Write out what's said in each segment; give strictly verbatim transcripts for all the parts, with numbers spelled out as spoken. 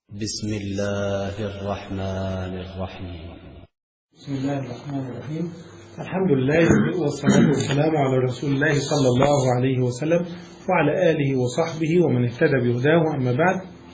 بسم الله الرحمن الرحيم. بسم الله الرحمن الرحيم. الحمد لله والصلاة والسلام على رسول الله صلى الله عليه وسلم وعلى آله وصحبه ومن اهتدى بهداه، أما بعد.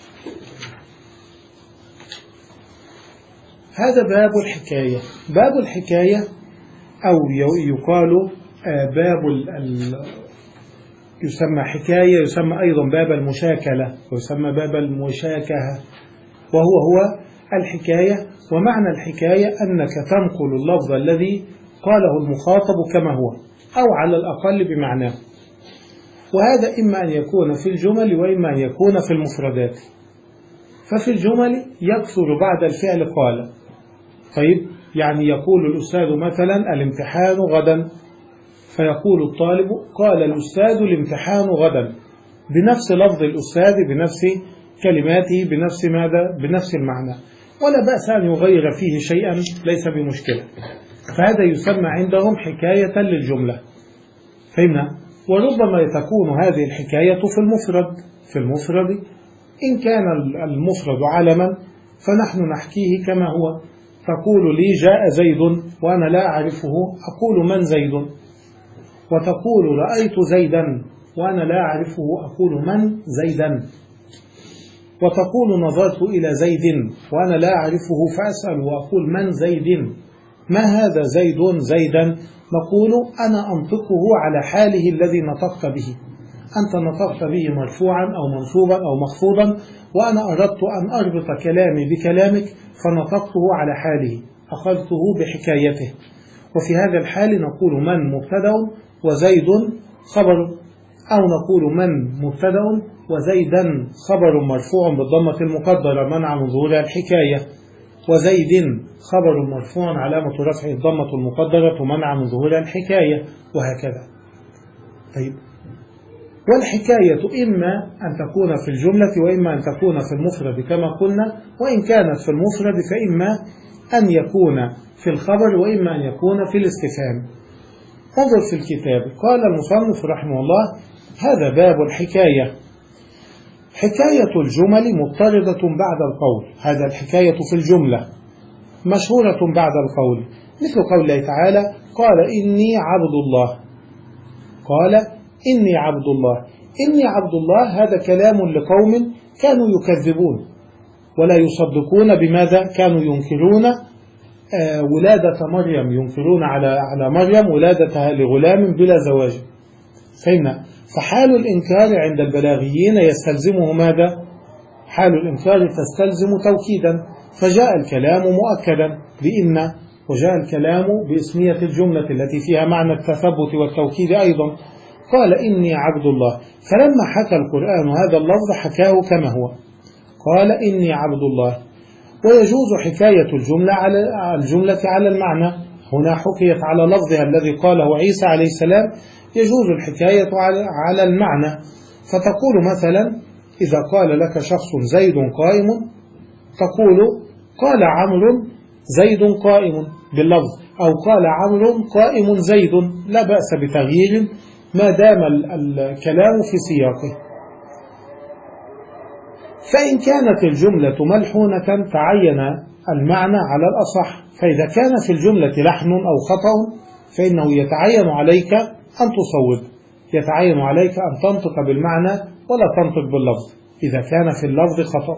هذا باب الحكاية. باب الحكاية أو يقال باب ال يسمى حكاية، يسمى أيضا باب المشاكلة، ويسمى باب المشاكهة، وهو هو الحكاية. ومعنى الحكاية أنك تنقل اللفظ الذي قاله المخاطب كما هو أو على الأقل بمعناه، وهذا إما أن يكون في الجمل وإما أن يكون في المفردات. ففي الجمل يكثر بعد الفعل قال. طيب، يعني يقول الأستاذ مثلا الامتحان غدا، فيقول الطالب قال الأستاذ الامتحان غدا، بنفس لفظ الأستاذ، بنفس كلماته، بنفس ماذا؟ بنفس المعنى، ولا بأس أن يغير فيه شيئا، ليس بمشكلة. فهذا يسمى عندهم حكاية للجملة. فهمنا؟ وربما تكون هذه الحكاية في المفرد. في المفرد إن كان المفرد علما فنحن نحكيه كما هو. تقول لي جاء زيد وأنا لا أعرفه، أقول من زيد. وتقول رأيت زيدا وأنا لا أعرفه، أقول من زيدا. وتقول نظرت إلى زيد وأنا لا أعرفه فأسأل وأقول من زيد، ما هذا زيد زيدا؟ نقول أنا أنطقه على حاله الذي نطقت به. أنت نطقت به مرفوعا أو منصوبا أو مخفوضا، وأنا أردت أن أربط كلامي بكلامك فنطقته على حاله، أخذته بحكايته. وفي هذا الحال نقول من مبتدأ وزيد خبر، أو نقول من مبتدأ وزيدا خبر مرفوع بالضمة المقدرة منع من ظهور الحكاية، وزيد خبر مرفوع علامة رفعه الضمة المقدرة منع من ظهور الحكاية، وهكذا. طيب، والحكاية إما أن تكون في الجملة وإما أن تكون في المفرد كما قلنا، وإن كانت في المفرد فإما أن يكون في الخبر وإما أن يكون في الاستفهام. انظر في الكتاب، قال المصنف رحمه الله: هذا باب الحكاية. حكاية الجمل مضطردة بعد القول. هذا الحكاية في الجملة مشهورة بعد القول، مثل قول الله تعالى: قال إني عبد الله. قال إني عبد الله. إني عبد الله، هذا كلام لقوم كانوا يكذبون ولا يصدقون بماذا؟ كانوا ينكرون آه ولادة مريم، ينكرون على على مريم ولادتها لغلام بلا زواج. فهمنا؟ فحال الإنكار عند البلاغيين يستلزمه ماذا؟ حال الإنكار تستلزم توكيدا، فجاء الكلام مؤكدا بإن، وجاء الكلام باسمية الجملة التي فيها معنى التثبت والتوكيد أيضا. قال إني عبد الله، فلما حكى القرآن هذا اللفظ حكاه كما هو، قال إني عبد الله. ويجوز حكاية الجملة على الجملة على المعنى. هنا حكيت على لفظها الذي قاله عيسى عليه السلام، يجوز الحكاية على المعنى. فتقول مثلا إذا قال لك شخص زيد قائم، تقول قال عمرو زيد قائم باللفظ، أو قال عمرو قائم زيد، لا بأس بتغيير ما دام الكلام في سياقه. فإن كانت الجملة ملحونة تعين المعنى على الأصح، فإذا كان في الجملة لحن أو خطأ فإنه يتعين عليك أن تصوب، يتعين عليك أن تنطق بالمعنى ولا تنطق باللفظ إذا كان في اللفظ خطأ.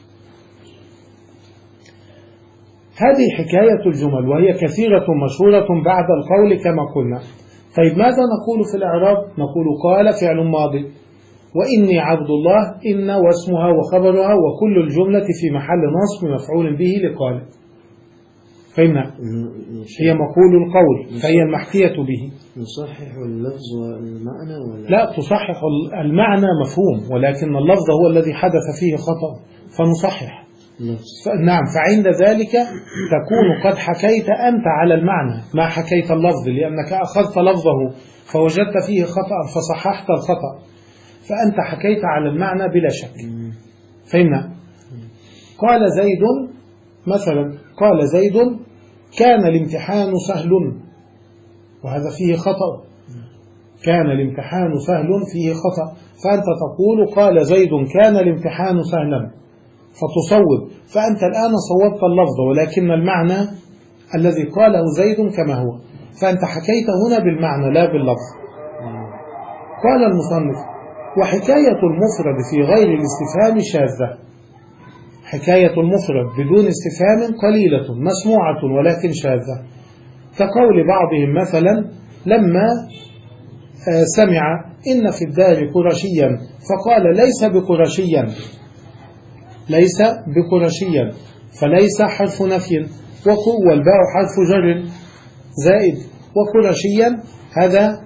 هذه حكاية الجمل، وهي كثيرة مشهورة بعد القول كما قلنا. طيب، ماذا نقول في الإعراب؟ نقول قال فعل ماضي، وإني عبد الله إن واسمها وخبرها وكل الجملة في محل نصب مفعول به لقال. فهمنا؟ هي مقول القول، فهي المحكية به. نصحح اللفظ والمعنى ولا لا، تصحح المعنى مفهوم، ولكن اللفظ هو الذي حدث فيه خطأ فنصحح. نعم، فعند ذلك تكون قد حكيت أنت على المعنى ما حكيت اللفظ، لأنك أخذت لفظه فوجدت فيه خطأ فصححت الخطأ، فأنت حكيت على المعنى بلا شك. فهمنا؟ قال زيد مثلا، قال زيد كان الامتحان سهل، وهذا فيه خطأ. كان الامتحان سهل فيه خطأ، فأنت تقول قال زيد كان الامتحان سهلا، فتصوب، فأنت الآن صوبت اللفظ ولكن المعنى الذي قاله زيد كما هو، فأنت حكيت هنا بالمعنى لا باللفظ. قال المصنف: وحكاية المفرد في غير الاستفهام شاذة. حكاية المفرد بدون استفهام قليلة مسموعة ولكن شاذة، كقول بعضهم مثلا لما سمع إن في الدار قرشيا فقال ليس بقرشيا، ليس بقرشيا، فليس حرف نفي، والباء حرف جر زائد، وقرشيا هذا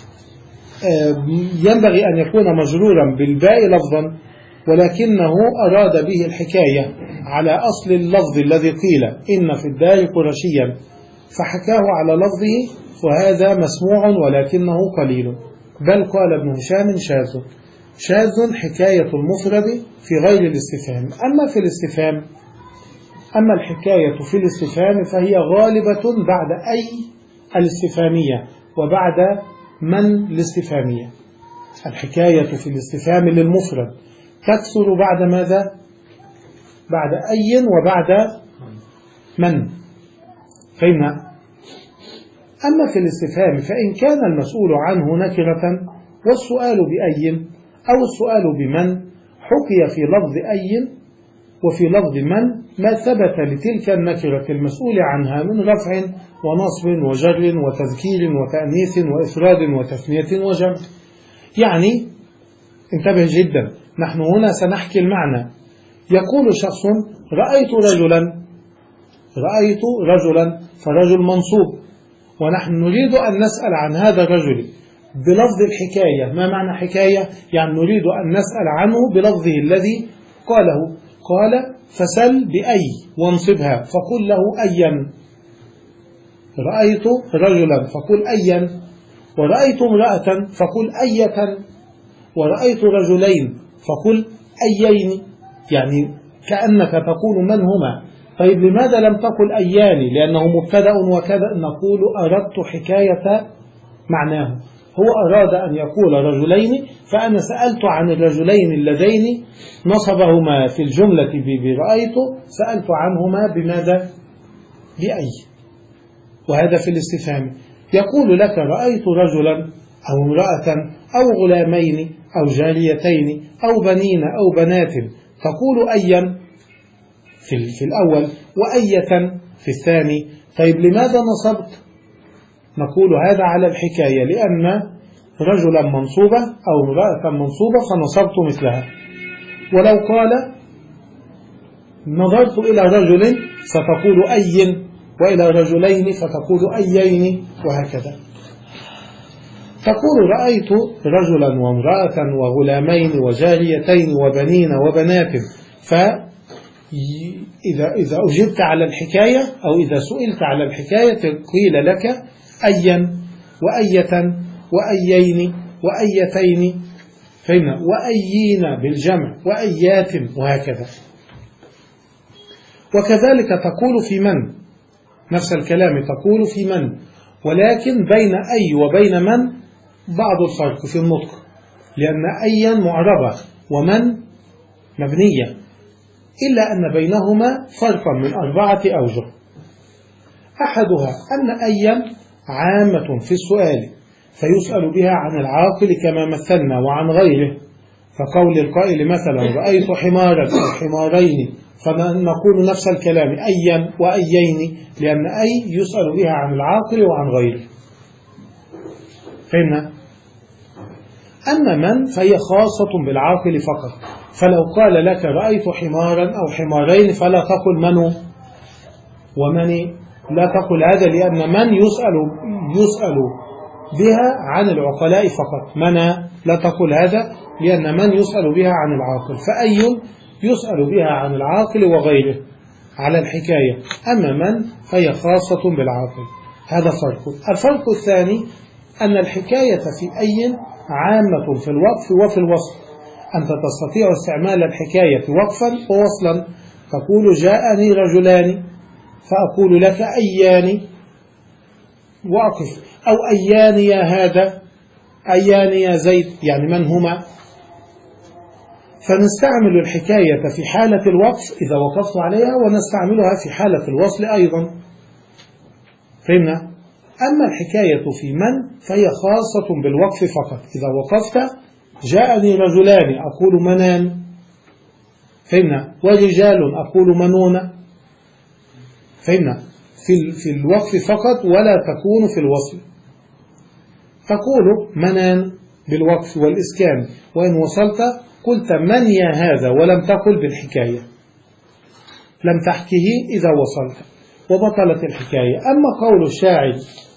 ينبغي أن يكون مجرورا بالباء لفظا، ولكنه أراد به الحكاية على أصل اللفظ الذي قيل إن في الدار قرشيا، فحكاه على لفظه، وهذا مسموع ولكنه قليل. بل قال ابن هشام شاذ. شاذ حكاية المفرد في غير الاستفهام. أما في الاستفهام، أما الحكاية في الاستفهام فهي غالبة بعد أي الاستفهامية وبعد من الاستفهامية. الحكاية في الاستفهام للمفرد تكثر بعد ماذا؟ بعد أي وبعد من. فهمنا؟ أما في الاستفهام فإن كان المسؤول عنه نكرة والسؤال بأي أو السؤال بمن، حكي في لفظ أي وفي لفظ من ما ثبت لتلك النكرة المسؤول عنها من رفع ونصب وجر وتذكير وتأنيث وإفراد وتثنية وجمع. يعني انتبه جدا، نحن هنا سنحكي المعنى. يقول شخص رأيت رجلا، رأيت رجلا، فرجل منصوب، ونحن نريد أن نسأل عن هذا الرجل بلفظ الحكاية. ما معنى حكاية؟ يعني نريد أن نسأل عنه بلفظه الذي قاله. قال فسل بأي وانصبها فقل له أيا. رأيت رجلا فقل أيا، ورأيت امرأة فقل أية، ورأيت رجلين فقل أيين، يعني كأنك تقول من هما. طيب لماذا لم تقل أيان؟ لأنه مبتدأ وكذا. نقول أردت حكاية معناه، هو أراد أن يقول رجلين، فأنا سألت عن الرجلين اللذين نصبهما في الجملة برأيت، سألت عنهما بماذا؟ بأي. وهذا في الاستفهام. يقول لك رأيت رجلا أو امرأة أو غلامين أو جاريتين أو بنين أو بنات، تقول أيا في الأول وأية في الثاني. طيب لماذا نصبت؟ نقول هذا على الحكاية، لأن رجلا منصوبة أو امرأة منصوبة فنصبت مثلها. ولو قال نظرت إلى رجل فتقول أي، وإلى رجلين فتقول أيين، وهكذا. تقول رأيت رجلا وامرأة وغلامين وجاريتين وبنين وبنات، فإذا إذا أجبت على الحكاية أو إذا سئلت على الحكاية قيل لك أيا وأية وأيين وأيتين، فهمنا؟ وأيين بالجمع وأيات، وهكذا. وكذلك تقول في من، نفس الكلام تقول في من، ولكن بين أي وبين من بعض الفرق في النطق، لأن أيا معربة ومن مبنية، إلا أن بينهما فرقا من أربعة أوجه. أحدها أن أيا عامة في السؤال فيسأل بها عن العاقل كما مثلنا وعن غيره، فقول القائل مثلا رأيت حمارا أو حمارين، فنقول نفس الكلام أيا وأيين، لأن أي يسأل بها عن العاقل وعن غيره. فهمنا؟ أما من فهي خاصة بالعاقل فقط، فلو قال لك رأيت حمارا أو حمارين فلا تقل من ومن، لا تقل هذا، لأن من يسأل يسأل بها عن العقلاء فقط، من لا تقل هذا لأن من يسأل بها عن العاقل، فأي يسأل بها عن العاقل وغيره على الحكاية. أما من فهي خاصة بالعاقل. هذا فرق. الفرق الثاني أن الحكاية في أي عامة في الوقف وفي الوصل. أنت تستطيع استعمال الحكاية وقفا ووصلا، تقول جاءني رجلان فأقول لك أيان وأقف، أو أيان يا هذا، أيان يا زيد، يعني من هما. فنستعمل الحكاية في حالة الوقف إذا وقفت عليها، ونستعملها في حالة الوصل أيضا. فهمنا؟ أما الحكاية في من فهي خاصة بالوقف فقط. إذا وقفت جاءني رجلان أقول منان، فهمنا؟ ورجال أقول منون، فهمنا؟ في, في الوقف فقط، ولا تكون في الوصل. تقول منان بالوقف والإسكان، وإن وصلت قلت من يا هذا، ولم تقل بالحكاية، لم تحكه إذا وصلت، وبطلت الحكاية. أما قول الشاعر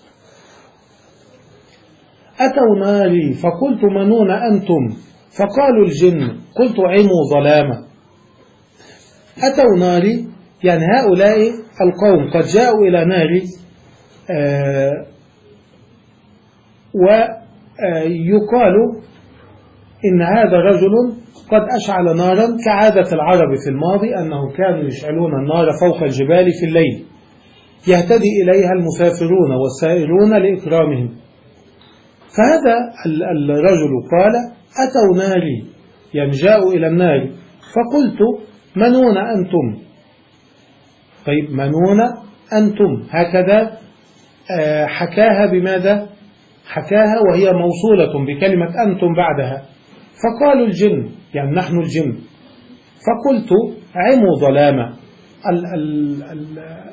أتونا لي فقلت منون أنتم، فقالوا الجن قلت عموا ظلاما. أتونا لي يعني هؤلاء القوم قد جاءوا إلى ناري، آه ويقال إن هذا رجل قد أشعل نارا، كعادة العرب في الماضي أنهم كانوا يشعلون النار فوق الجبال في الليل، يهتدي إليها المسافرون والسائرون لإكرامهم. فهذا الرجل قال أتوا ناري، يعني جاءوا إلى النار، فقلت منون أنتم. طيب منون أنتم هكذا حكاها بماذا؟ حكاها وهي موصولة بكلمة أنتم بعدها. فقالوا الجن يعني نحن الجن. فقلت عموا ظلاما، ال ال ال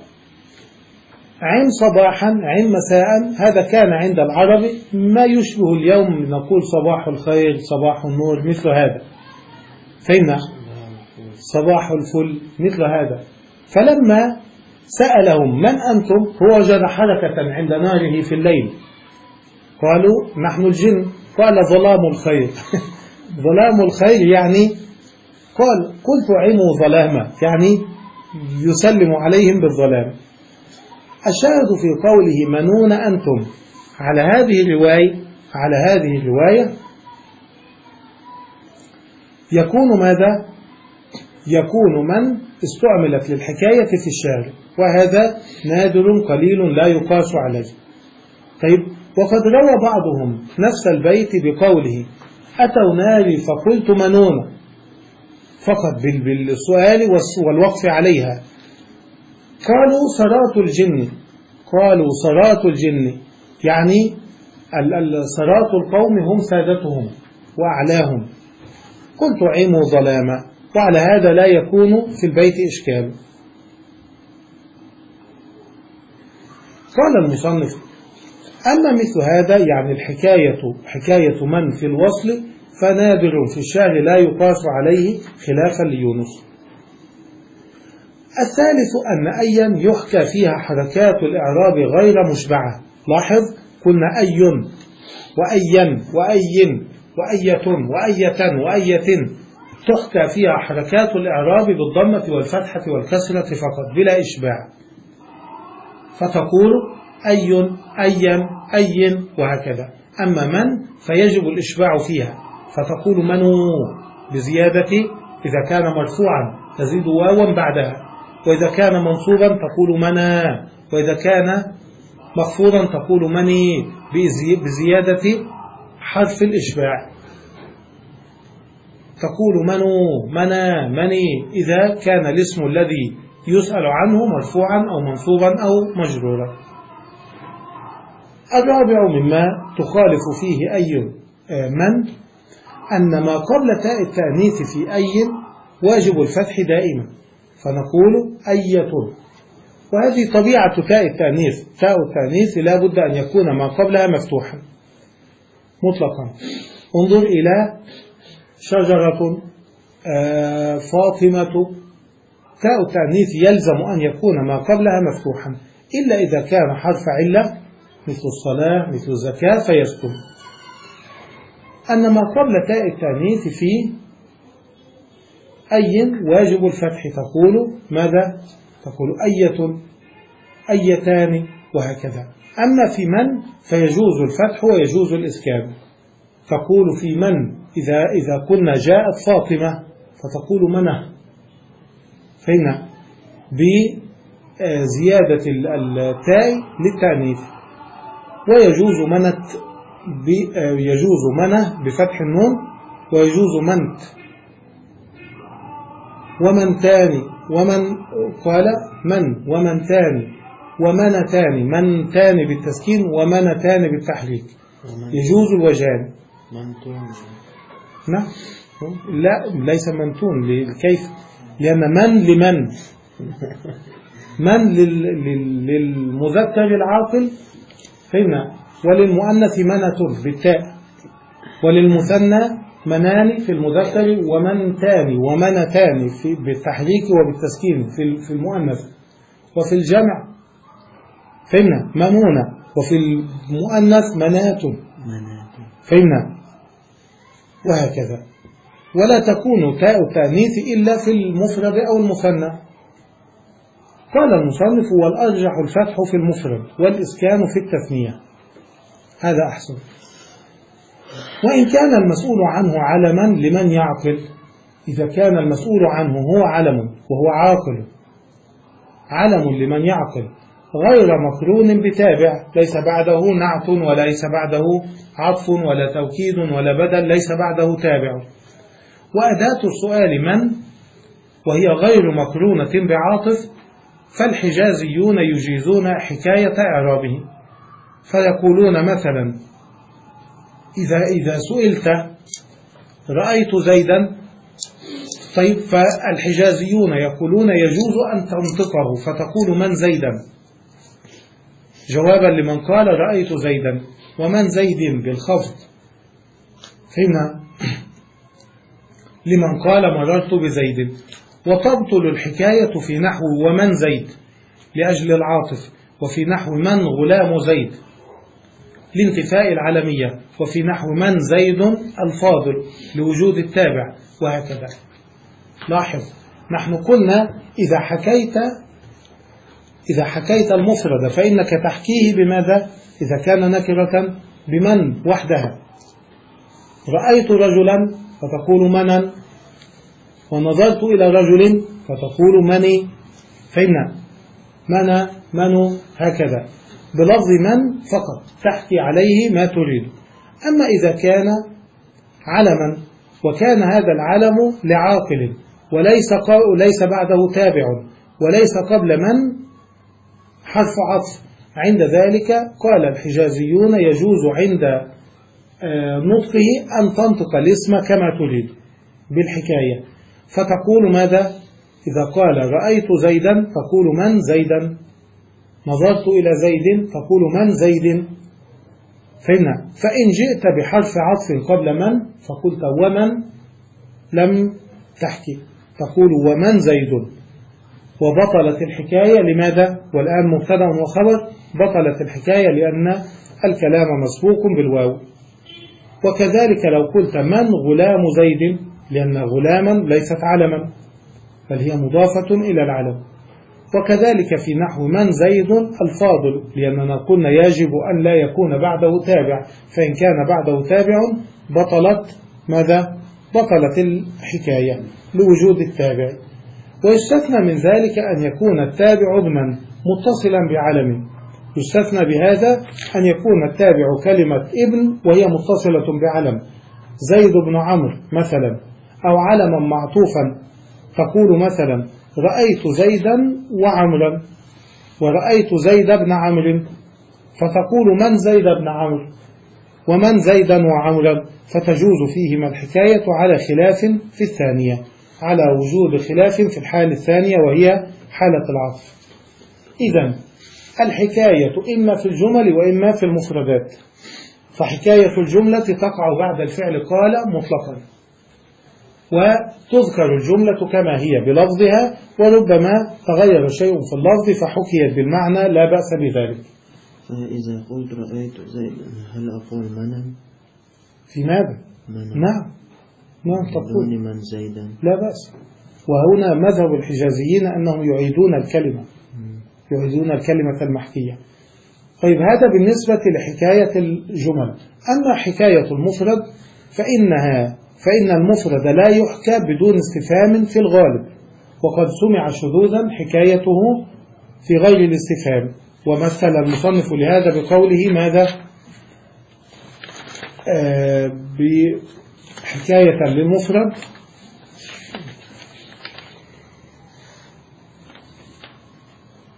عم صباحا عم مساء، هذا كان عند العرب ما يشبه اليوم نقول صباح الخير صباح النور مثل هذا، فهمنا؟ صباح الفل مثل هذا. فلما سألهم من أنتم هو وجد حركة عند ناره في الليل، قالوا نحن الجن. قال ظلام الخير ظلام الخير يعني قال قلت عموا ظلاما، يعني يسلم عليهم بالظلام. الشاهد في قوله منون أنتم على هذه الرواية على هذه الرواية يكون ماذا؟ يكون من استعملت للحكاية في الشارع، وهذا نادر قليل لا يقاس عليه. طيب، وقد روى بعضهم نفس البيت بقوله أتوا ناري فقلت منون فقط بالسؤال والوقف عليها. قالوا صرات الجن قالوا صرات الجن يعني صرات القوم هم سادتهم وأعلاهم. قلت عموا ظلاما، وعلى هذا لا يكون في البيت إشكال. قال المصنف أما مثل هذا يعني الحكاية حكاية من في الوصل فنادر في الشعر لا يقاس عليه خلافا ليونس. الثالث أن أيا يحكى فيها حركات الإعراب غير مشبعة. لاحظ قلنا أي وأيا وأي وأية وأية وأية تحكى فيها حركات الإعراب بالضمة والفتحة والكسرة فقط بلا إشباع، فتقول أي أيا أي وهكذا. أما من فيجب الإشباع فيها، فتقول منو بزيادة إذا كان مرفوعا تزيد واوا بعدها، وإذا كان منصوبا تقول منا، وإذا كان مخفوضا تقول مني بزيادة حرف الإشباع. تقول منو منا مني إذا كان الاسم الذي يسأل عنه مرفوعا أو منصوبا أو مجرورا. الرابع مما تخالف فيه أي من أن ما قبل تاء التأنيث في أي واجب الفتح دائما، فنقول أية، وهذه طبيعة تاء التأنيث. تاء التأنيث لا بد أن يكون ما قبلها مفتوحا مطلقا. انظر إلى شجرة آه فاطمة، تاء التأنيث يلزم أن يكون ما قبلها مفتوحا إلا إذا كان حرف علة مثل الصلاة مثل الزكاة فيسكن. أن ما قبل تاء التأنيث في أي واجب الفتح، تقول ماذا؟ تقول أية أيتان وهكذا. أما في من فيجوز الفتح ويجوز الإسكان. تقول في من إذا إذا كنا جاءت فاطمة فتقول منه، فهنا بزيادة التاء للتأنيث. ويجوز منت يجوز منه بفتح النون، ويجوز منت ومنتان، ومن قال من ومنتان ومنتان، منتان بالتسكين ومنتان بالتحريك، يجوز الوجهان. نعم لا ليس منتون، كيف؟ لأن من لمن من للمذكر العاقل فهمنا، وللمؤنث منة بالتاء، وللمثنى منان في المذكر ومنتان ومنتان في بالتحريك وبالتسكين في في المؤنث، وفي الجمع فهمنا منونة، وفي المؤنث منات فهمنا، وهكذا. ولا تكون تاء التأنيث إلا في المفرد أو المثنى. قال المصنف: والأرجح الفتح في المفرد والإسكان في التثنية، هذا أحسن. وإن كان المسؤول عنه علما لمن يعقل، إذا كان المسؤول عنه هو علم وهو عاقل، علم لمن يعقل غير مقرون بتابع، ليس بعده نعت وليس بعده عطف ولا توكيد ولا بدل، ليس بعده تابع. وأداة السؤال من، وهي غير مقرونة بعاطف، فالحجازيون يجيزون حكاية إعرابه، فيقولون مثلا إذا إذا سئلت رأيت زيدا، طيب فالحجازيون يقولون يجوز أن تنطقه فتقول من زيدا، جوابا لمن قال رأيت زيدا، ومن زيد بالخفض فهمنا لمن قال مررت بزيد. وتبطل الحكاية في نحو ومن زيد لأجل العاطف، وفي نحو من غلام زيد لانتفاء العلمية، وفي نحو من زيد الفاضل لوجود التابع، وهكذا. لاحظ نحن قلنا إذا حكيت إذا حكيت المفرد فإنك تحكيه بماذا؟ إذا كان نكرة بمن وحدها. رأيت رجلا فتقول منن، ونظرت إلى رجل فتقول مني، فإن من منو هكذا بلفظ من فقط تحكي عليه ما تريد. أما إذا كان علما وكان هذا العلم لعاقل وليس ليس بعده تابع وليس قبل من حرف عطف، عند ذلك قال الحجازيون يجوز عند نطقه أن تنطق الاسم كما تريد بالحكاية، فتقول ماذا؟ إذا قال رأيت زيدا تقول من زيدا، نظرت إلى زيد تقول من زيد، فإن فإن جئت بحرف عطف قبل من فقلت ومن لم تحكي، تقول ومن زيد، وبطلت الحكاية. لماذا؟ والآن مبتدأ وخبر، بطلت الحكاية لأن الكلام مسبوق بالواو. وكذلك لو قلت من غلام زيد، لأن غلاما ليست علما بل هي مضافة إلى العلم. وكذلك في نحو من زيد الفاضل، لأننا قلنا يجب أن لا يكون بعده تابع، فإن كان بعده تابع بطلت ماذا؟ بطلت الحكاية لوجود التابع. ويستثنى من ذلك أن يكون التابع ابنا متصلا بعلم، يستثنى بهذا أن يكون التابع كلمة ابن وهي متصلة بعلم، زيد بن عمرو مثلا، أو علما معطوفا، تقول مثلا رأيت زيدا وعمرا، ورأيت زيد بن عمرو، فتقول من زيد بن عمرو ومن زيدا وعمرا، فتجوز فيهما الحكاية على خلاف في الثانية، على وجود خلاف في الحالة الثانية وهي حالة العطف. إذن الحكاية إما في الجمل وإما في المفردات، فحكاية الجملة تقع بعد الفعل قال مطلقا، وتذكر الجملة كما هي بلفظها، وربما تغير شيء في اللفظ فحكيت بالمعنى لا بأس بذلك. إذا قلت رأيت زيد هل أقول منن؟ في ماذا؟ منن. نعم نعم تقول من زيدا لا بأس. وهنا مذهب الحجازيين أنهم يعيدون الكلمة يعيدون الكلمة المحكية. طيب هذا بالنسبة لحكاية الجمل. أما حكاية المفرد فإنها فإن المفرد لا يحكى بدون استفهام في الغالب، وقد سمع شذوذا حكايته في غير الاستفهام. ومثل المصنف لهذا بقوله ماذا؟ آه بحكاية للمفرد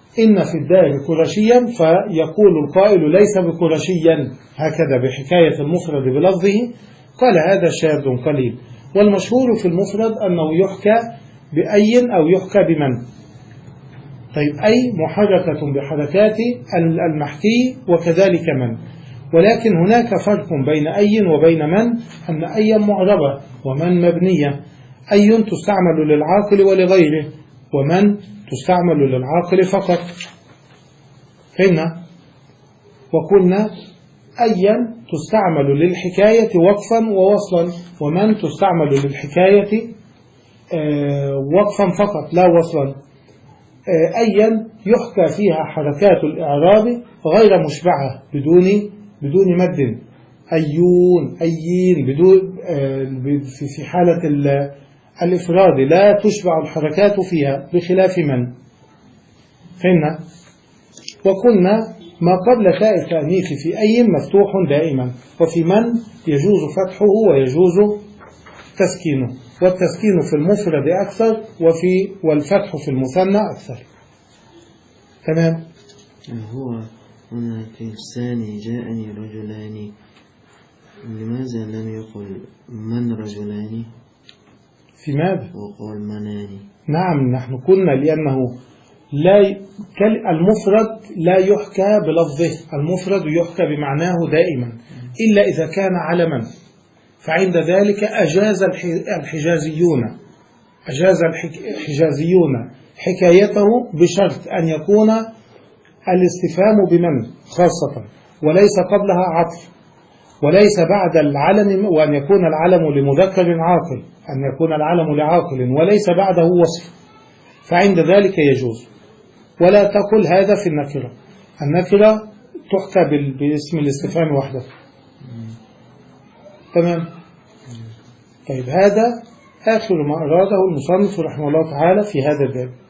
إن في الدار قرشيا فيقول القائل ليس بقرشيا هكذا بحكاية المفرد بلفظه، قال هذا شاذ قليل. والمشهور في المفرد أنه يحكى بأي أو يحكى بمن. طيب أي محركة بحركات المحكي وكذلك من، ولكن هناك فرق بين أي وبين من، أن أي معربة ومن مبنية. أي تستعمل للعاقل ولغيره، ومن تستعمل للعاقل فقط. فهمنا؟ وقلنا أيا تستعمل للحكاية وقفا ووصلا، ومن تستعمل للحكاية وقفا فقط لا وصلا. أيا يحكى فيها حركات الإعراب غير مشبعة بدون بدون مد. أيون أيين بدون في حالة الإفراد لا تشبع الحركات فيها بخلاف من. فهمنا؟ وقلنا ما قبل تاء التأنيث في أي مفتوح دائما، وفي من يجوز فتحه ويجوز تسكينه، والتسكين في المفرد أكثر وفي والفتح في المثنى أكثر. تمام. هو هنا في الثاني جاءني رجلان، لماذا لم يقل من رجلان في ماذا؟ وقال منان؟ نعم نحن قلنا لأنه لا المفرد لا يحكى بلفظه، المفرد يحكى بمعناه دائما إلا إذا كان علما، فعند ذلك أجاز الحجازيون أجاز الحجازيون حكايته بشرط أن يكون الاستفهام بمن خاصة، وليس قبلها عطف، وليس بعد العلم، وأن يكون العلم لمذكر عاقل، أن يكون العلم لعاقل وليس بعده وصف، فعند ذلك يجوز. ولا تقل هذا في النكرة، النكرة تحكى باسم الاستفهام وحده. تمام. طيب هذا آخر ما أراده المصنف رحمه الله تعالى في هذا الباب.